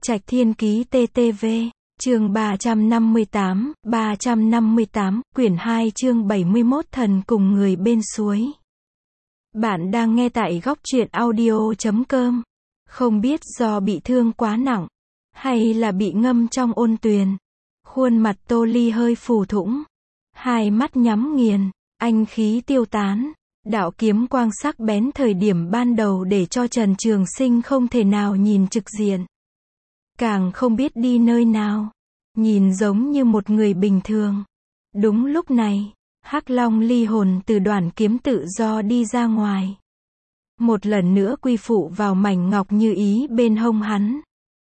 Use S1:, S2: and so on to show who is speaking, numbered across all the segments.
S1: Trạch Thiên Ký TTV, chương 358, quyển 2 chương 71 Thần cùng người bên suối. Bạn đang nghe tại góc truyện audio.com. Không biết do bị thương quá nặng, hay là bị ngâm trong ôn tuyền. Khuôn mặt Tô Ly hơi phù thủng, hai mắt nhắm nghiền, anh khí tiêu tán. Đạo kiếm quang sắc bén thời điểm ban đầu để cho Trần Trường Sinh không thể nào nhìn trực diện. Càng không biết đi nơi nào. Nhìn giống như một người bình thường. Đúng lúc này, Hắc Long ly hồn từ đoàn kiếm tự do đi ra ngoài. Một lần nữa quy phụ vào mảnh ngọc như ý bên hông hắn.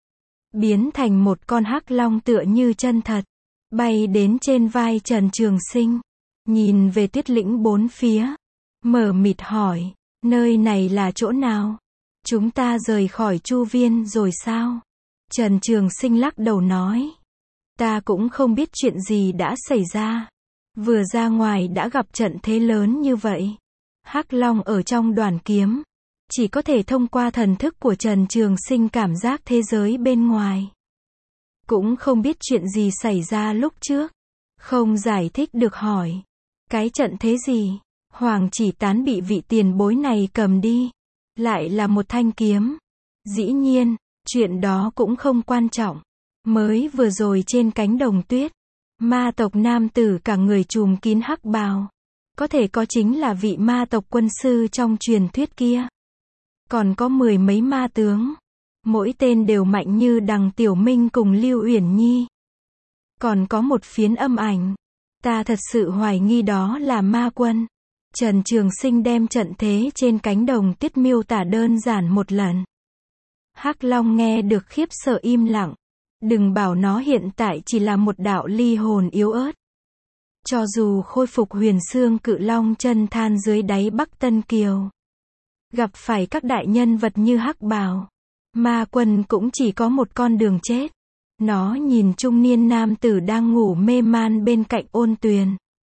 S1: Biến thành một con Hắc Long tựa như chân thật. Bay đến trên vai Trần Trường Sinh. Nhìn về tuyết lĩnh bốn phía. Mở mịt hỏi, nơi này là chỗ nào? Chúng ta rời khỏi Chu Viên rồi sao? Trần Trường Sinh lắc đầu nói. Ta cũng không biết chuyện gì đã xảy ra. Vừa ra ngoài đã gặp trận thế lớn như vậy. Hắc Long ở trong đoàn kiếm. Chỉ có thể thông qua thần thức của Trần Trường Sinh cảm giác thế giới bên ngoài. Cũng không biết chuyện gì xảy ra lúc trước. Không giải thích được hỏi. Cái trận thế gì? Hoàng Chỉ Tán bị vị tiền bối này cầm đi. Lại là một thanh kiếm. Dĩ nhiên, chuyện đó cũng không quan trọng. Mới vừa rồi trên cánh đồng tuyết, ma tộc nam tử cả người trùm kín hắc bào. Có thể có chính là vị ma tộc quân sư trong truyền thuyết kia. Còn có 10 mấy ma tướng. Mỗi tên đều mạnh như Đằng Tiểu Minh cùng Lưu Uyển Nhi. Còn có một phiến âm ảnh. Ta thật sự hoài nghi đó là ma quân. Trần Trường Sinh đem trận thế trên cánh đồng tuyết miêu tả đơn giản một lần. Hắc Long nghe được khiếp sợ im lặng. Đừng bảo nó hiện tại chỉ là một đạo ly hồn yếu ớt. Cho dù khôi phục huyền xương cự long chân than dưới đáy Bắc Tân Kiều. Gặp phải các đại nhân vật như Hắc Bào. Ma quân cũng chỉ có một con đường chết. Nó nhìn trung niên nam tử đang ngủ mê man bên cạnh ôn tuyền.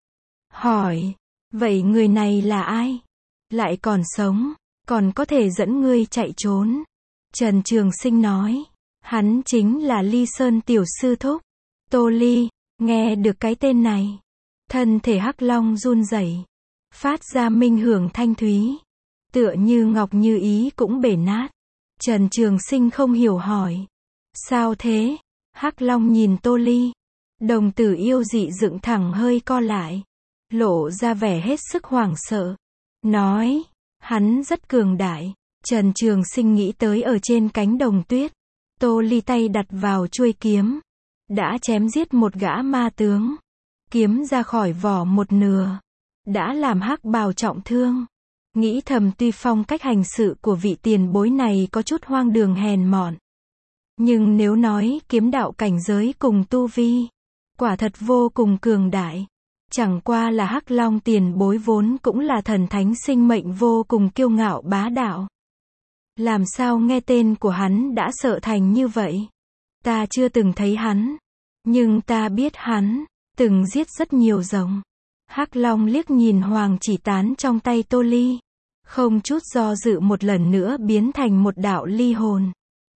S1: Hỏi, vậy người này là ai? Lại còn sống, còn có thể dẫn ngươi chạy trốn. Trần Trường Sinh nói. Hắn chính là Ly Sơn tiểu sư thúc. Tô Ly, nghe được cái tên này. Thân thể Hắc Long run rẩy, phát ra minh hưởng thanh thúy. Tựa như ngọc như ý cũng bể nát. Trần Trường Sinh không hiểu hỏi. Sao thế? Hắc Long nhìn Tô Ly. Đồng tử yêu dị dựng thẳng hơi co lại. Lộ ra vẻ hết sức hoảng sợ. Nói, hắn rất cường đại. Trần Trường Sinh nghĩ tới ở trên cánh đồng tuyết. Tô Ly tay đặt vào chuôi kiếm. Đã chém giết một gã ma tướng. Kiếm ra khỏi vỏ một nửa. Đã làm Hắc Bào trọng thương. Nghĩ thầm tuy phong cách hành sự của vị tiền bối này có chút hoang đường hèn mọn. Nhưng nếu nói kiếm đạo cảnh giới cùng tu vi. Quả thật vô cùng cường đại. Chẳng qua là Hắc Long tiền bối vốn cũng là thần thánh sinh mệnh vô cùng kiêu ngạo bá đạo. Làm sao nghe tên của hắn đã sợ thành như vậy? Ta chưa từng thấy hắn. Nhưng ta biết hắn từng giết rất nhiều rồng. Hắc Long liếc nhìn Hoàng Chỉ Tán trong tay Tô Ly. Không chút do dự một lần nữa biến thành một đạo ly hồn.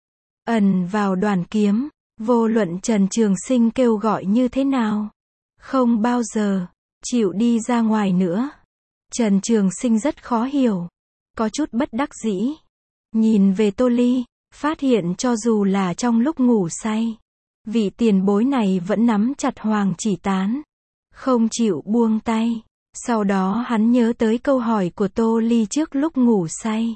S1: Ẩn vào đoàn kiếm. Vô luận Trần Trường Sinh kêu gọi như thế nào. Không bao giờ chịu đi ra ngoài nữa. Trần Trường Sinh rất khó hiểu. Có chút bất đắc dĩ. Nhìn về Tô Ly, phát hiện cho dù là trong lúc ngủ say, vị tiền bối này vẫn nắm chặt Hoàng Chỉ Tán. Không chịu buông tay. Sau đó hắn nhớ tới câu hỏi của Tô Ly trước lúc ngủ say.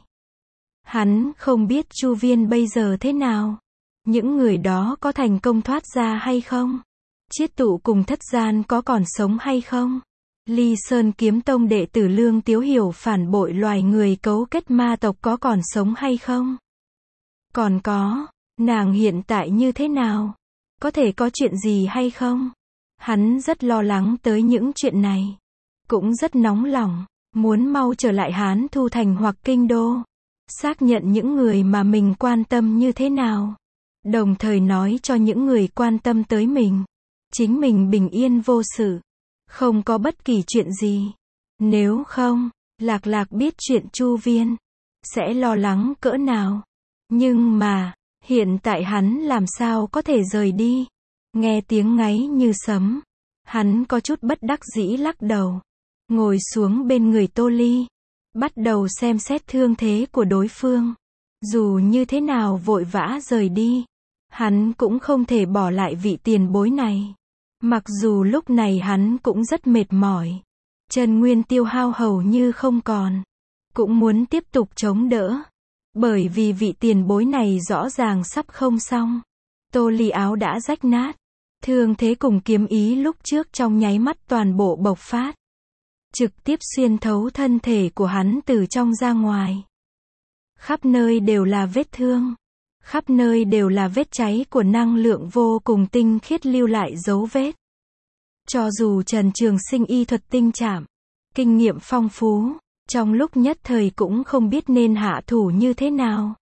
S1: Hắn không biết Chu Viên bây giờ thế nào. Những người đó có thành công thoát ra hay không? Chiết Tụ cùng Thất Gian có còn sống hay không? Ly Sơn Kiếm Tông đệ tử Lương Tiếu Hiểu phản bội loài người cấu kết ma tộc có còn sống hay không? Còn có, nàng hiện tại như thế nào? Có thể có chuyện gì hay không? Hắn rất lo lắng tới những chuyện này. Cũng rất nóng lòng, muốn mau trở lại Hán Thu Thành hoặc Kinh Đô. Xác nhận những người mà mình quan tâm như thế nào. Đồng thời nói cho những người quan tâm tới mình. Chính mình bình yên vô sự. Không có bất kỳ chuyện gì. Nếu không, Lạc Lạc biết chuyện Chu Viên. Sẽ lo lắng cỡ nào. Nhưng mà, Hiện tại hắn làm sao có thể rời đi. Nghe tiếng ngáy như sấm. Hắn có chút bất đắc dĩ lắc đầu. Ngồi xuống bên người Tô Ly. Bắt đầu xem xét thương thế của đối phương. Dù như thế nào vội vã rời đi. Hắn cũng không thể bỏ lại vị tiền bối này. Mặc dù lúc này hắn cũng rất mệt mỏi. Chân nguyên tiêu hao hầu như không còn. Cũng muốn tiếp tục chống đỡ. Bởi vì vị tiền bối này rõ ràng sắp không xong. Tô Ly áo đã rách nát. Thương thế cùng kiếm ý lúc trước trong nháy mắt toàn bộ bộc phát. Trực tiếp xuyên thấu thân thể của hắn từ trong ra ngoài. Khắp nơi đều là vết thương. Khắp nơi đều là vết cháy của năng lượng vô cùng tinh khiết lưu lại dấu vết. Cho dù Trần Trường Sinh y thuật tinh trảm, kinh nghiệm phong phú, trong lúc nhất thời cũng không biết nên hạ thủ như thế nào.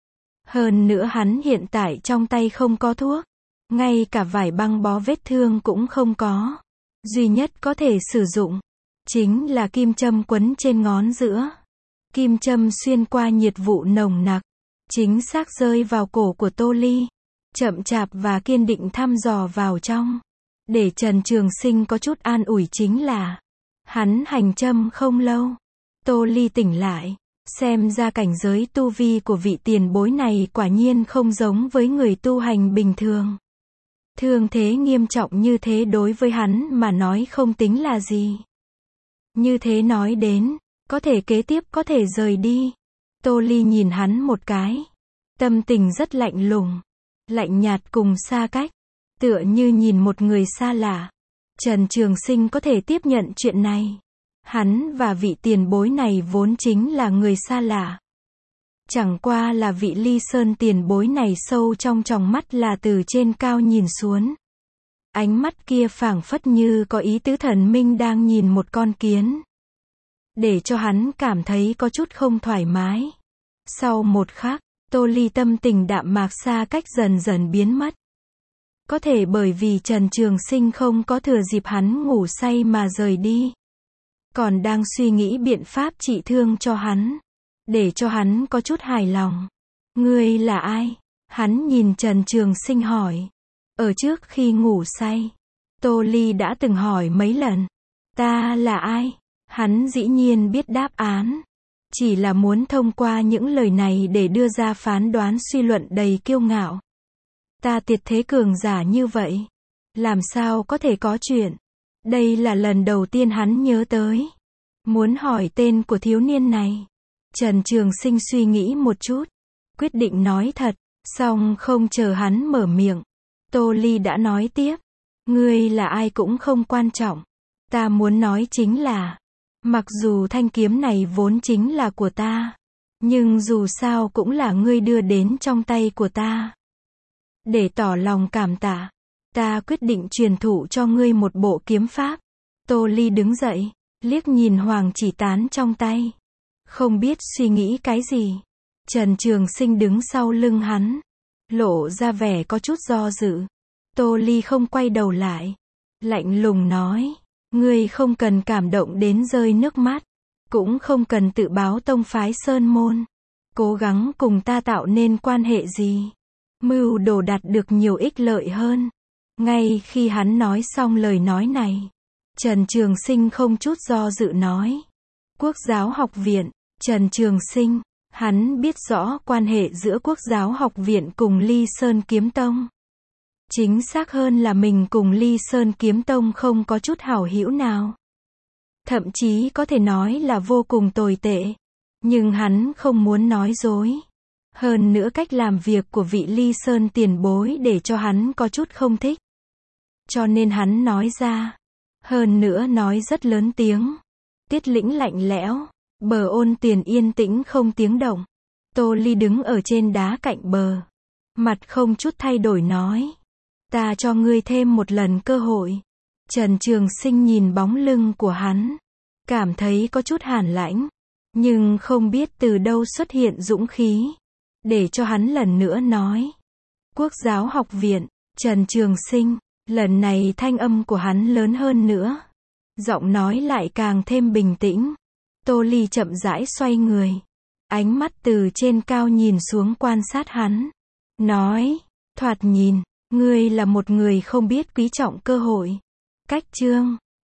S1: Hơn nữa hắn hiện tại trong tay không có thuốc, ngay cả vải băng bó vết thương cũng không có. Duy nhất có thể sử dụng, chính là kim châm quấn trên ngón giữa. Kim châm xuyên qua nhiệt vụ nồng nặc, chính xác rơi vào cổ của Tô Ly, chậm chạp và kiên định thăm dò vào trong. Để Trần Trường Sinh có chút an ủi chính là, hắn hành châm không lâu, Tô Ly tỉnh lại, xem ra cảnh giới tu vi của vị tiền bối này quả nhiên không giống với người tu hành bình thường. Thương thế nghiêm trọng như thế đối với hắn mà nói không tính là gì. Như thế nói đến, có thể kế tiếp có thể rời đi. Tô Ly nhìn hắn một cái. Tâm tình rất lạnh lùng. Lạnh nhạt cùng xa cách. Tựa như nhìn một người xa lạ. Trần Trường Sinh có thể tiếp nhận chuyện này. Hắn và vị tiền bối này vốn chính là người xa lạ. Chẳng qua là vị Ly Sơn tiền bối này sâu trong tròng mắt là từ trên cao nhìn xuống. Ánh mắt kia phảng phất như có ý tứ thần minh đang nhìn một con kiến. Để cho hắn cảm thấy có chút không thoải mái. Sau một khắc, Tô Ly tâm tình đạm mạc xa cách dần dần biến mất. Có thể bởi vì Trần Trường Sinh không có thừa dịp hắn ngủ say mà rời đi. Còn đang suy nghĩ biện pháp trị thương cho hắn. Để cho hắn có chút hài lòng. Ngươi là ai? Hắn nhìn Trần Trường Sinh hỏi. Ở trước khi ngủ say, Tô Ly đã từng hỏi mấy lần. Ta là ai? Hắn dĩ nhiên biết đáp án. Chỉ là muốn thông qua những lời này để đưa ra phán đoán suy luận đầy kiêu ngạo. Ta tuyệt thế cường giả như vậy. Làm sao có thể có chuyện? Đây là lần đầu tiên hắn nhớ tới. Muốn hỏi tên của thiếu niên này. Trần Trường Sinh suy nghĩ một chút. Quyết định nói thật. Xong không chờ hắn mở miệng. Tô Ly đã nói tiếp. Ngươi là ai cũng không quan trọng. Ta muốn nói chính là. Mặc dù thanh kiếm này vốn chính là của ta. Nhưng dù sao cũng là ngươi đưa đến trong tay của ta. Để tỏ lòng cảm tạ. Ta quyết định truyền thụ cho ngươi một bộ kiếm pháp. Tô Ly đứng dậy. Liếc nhìn hoàng chỉ tán trong tay. Không biết suy nghĩ cái gì. Trần Trường Sinh đứng sau lưng hắn. Lộ ra vẻ có chút do dự. Tô Ly không quay đầu lại. Lạnh lùng nói. Ngươi không cần cảm động đến rơi nước mắt. Cũng không cần tự báo tông phái sơn môn. Cố gắng cùng ta tạo nên quan hệ gì. Mưu đồ đạt được nhiều ích lợi hơn. Ngay khi hắn nói xong lời nói này. Trần Trường Sinh không chút do dự nói. Quốc giáo học viện. Trần Trường Sinh. Hắn biết rõ quan hệ giữa Quốc giáo học viện cùng Ly Sơn Kiếm Tông. Chính xác hơn là mình cùng Ly Sơn Kiếm Tông không có chút hảo hữu nào. Thậm chí có thể nói là vô cùng tồi tệ. Nhưng hắn không muốn nói dối. Hơn nữa cách làm việc của vị Ly Sơn tiền bối để cho hắn có chút không thích. Cho nên hắn nói ra. Hơn nữa nói rất lớn tiếng. Tiết Lĩnh lạnh lẽo. Bờ Ôn Tiền yên tĩnh không tiếng động. Tô Ly đứng ở trên đá cạnh bờ. Mặt không chút thay đổi nói. Ta cho ngươi thêm một lần cơ hội. Trần Trường Sinh nhìn bóng lưng của hắn. Cảm thấy có chút hàn lãnh. Nhưng không biết từ đâu xuất hiện dũng khí. Để cho hắn lần nữa nói. Quốc giáo học viện. Trần Trường Sinh. Lần này thanh âm của hắn lớn hơn nữa. Giọng nói lại càng thêm bình tĩnh. Tô Ly chậm rãi xoay người. Ánh mắt từ trên cao nhìn xuống quan sát hắn. nói, thoạt nhìn, ngươi là một người không biết quý trọng cơ hội. Cách chương